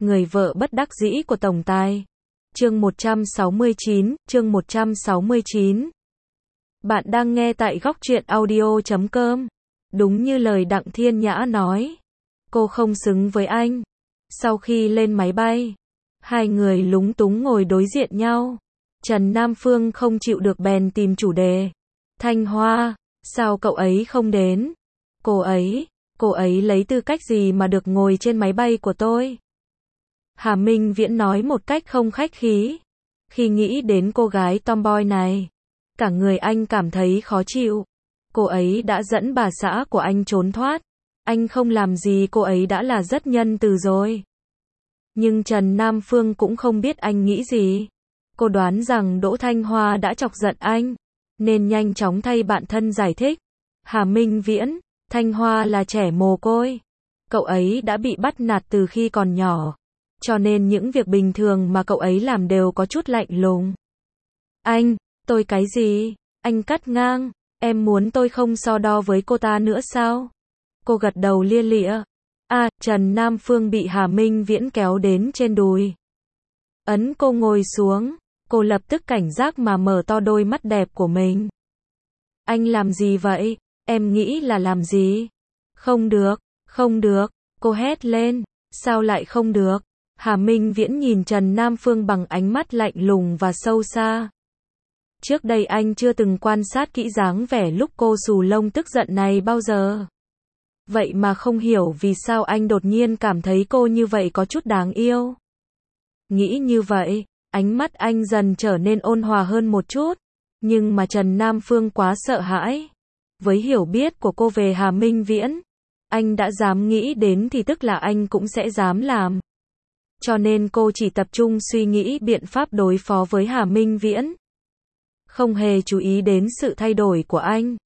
Người vợ bất đắc dĩ của tổng tài. Chương 169. Bạn đang nghe tại góc truyện audio.com. Đúng như lời Đặng Thiên Nhã nói, cô không xứng với anh. Sau khi lên máy bay, hai người lúng túng ngồi đối diện nhau. Trần Nam Phương không chịu được bèn tìm chủ đề. Thanh Hoa, sao cậu ấy không đến? Cô ấy lấy tư cách gì mà được ngồi trên máy bay của tôi? Hà Minh Viễn nói một cách không khách khí. Khi nghĩ đến cô gái tomboy này, cả người anh cảm thấy khó chịu. Cô ấy đã dẫn bà xã của anh trốn thoát. Anh không làm gì cô ấy đã là rất nhân từ rồi. Nhưng Trần Nam Phương cũng không biết anh nghĩ gì. Cô đoán rằng Đỗ Thanh Hoa đã chọc giận anh, nên nhanh chóng thay bạn thân giải thích. Hà Minh Viễn, Thanh Hoa là trẻ mồ côi. Cậu ấy đã bị bắt nạt từ khi còn nhỏ, cho nên những việc bình thường mà cậu ấy làm đều có chút lạnh lùng. Tôi cái gì? Anh cắt ngang, em muốn tôi không so đo với cô ta nữa sao? Cô gật đầu lia lịa. Trần Nam Phương bị Hà Minh Viễn kéo đến trên đùi. Ấn cô ngồi xuống, cô lập tức cảnh giác mà mở to đôi mắt đẹp của mình. Anh làm gì vậy? Em nghĩ là làm gì? Không được, cô hét lên. Sao lại không được? Hà Minh Viễn nhìn Trần Nam Phương bằng ánh mắt lạnh lùng và sâu xa. Trước đây anh chưa từng quan sát kỹ dáng vẻ lúc cô xù lông tức giận này bao giờ. Vậy mà không hiểu vì sao anh đột nhiên cảm thấy cô như vậy có chút đáng yêu. Nghĩ như vậy, ánh mắt anh dần trở nên ôn hòa hơn một chút. Nhưng mà Trần Nam Phương quá sợ hãi. Với hiểu biết của cô về Hà Minh Viễn, anh đã dám nghĩ đến thì tức là anh cũng sẽ dám làm. Cho nên cô chỉ tập trung suy nghĩ biện pháp đối phó với Hà Minh Viễn. Không hề chú ý đến sự thay đổi của anh.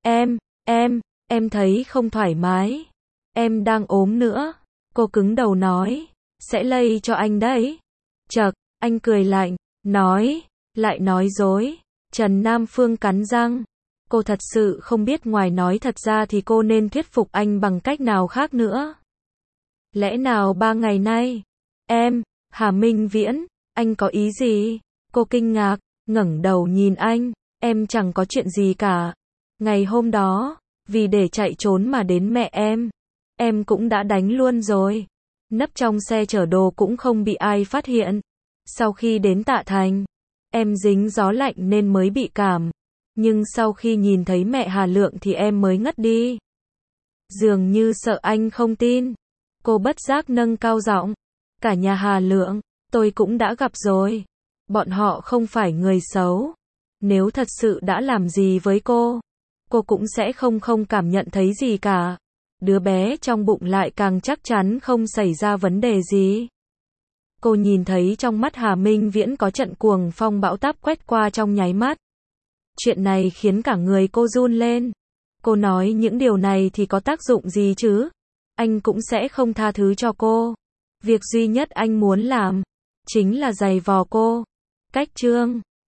Em thấy không thoải mái. Em đang ốm nữa. Cô cứng đầu nói. Sẽ lây cho anh đấy. Chậc, anh cười lạnh, lại nói dối. Trần Nam Phương cắn răng. Cô thật sự không biết ngoài nói thật ra thì cô nên thuyết phục anh bằng cách nào khác nữa. Lẽ nào 3 ngày nay? Hà Minh Viễn, anh có ý gì? Cô kinh ngạc, ngẩng đầu nhìn anh. Em chẳng có chuyện gì cả. Ngày hôm đó, vì để chạy trốn mà đến mẹ em cũng đã đánh luôn rồi. Nấp trong xe chở đồ cũng không bị ai phát hiện. Sau khi đến Tạ Thành, em dính gió lạnh nên mới bị cảm. Nhưng sau khi nhìn thấy mẹ Hà Lượng thì em mới ngất đi. Dường như sợ anh không tin. Cô bất giác nâng cao giọng. Cả nhà Hà Lượng, tôi cũng đã gặp rồi. Bọn họ không phải người xấu. Nếu thật sự đã làm gì với cô cũng sẽ không cảm nhận thấy gì cả. Đứa bé trong bụng lại càng chắc chắn không xảy ra vấn đề gì. Cô nhìn thấy trong mắt Hà Minh Viễn có trận cuồng phong bão táp quét qua trong nháy mắt. Chuyện này khiến cả người cô run lên. Cô nói những điều này thì có tác dụng gì chứ? Anh cũng sẽ không tha thứ cho cô. Việc duy nhất anh muốn làm chính là giày vò cô. Cách chương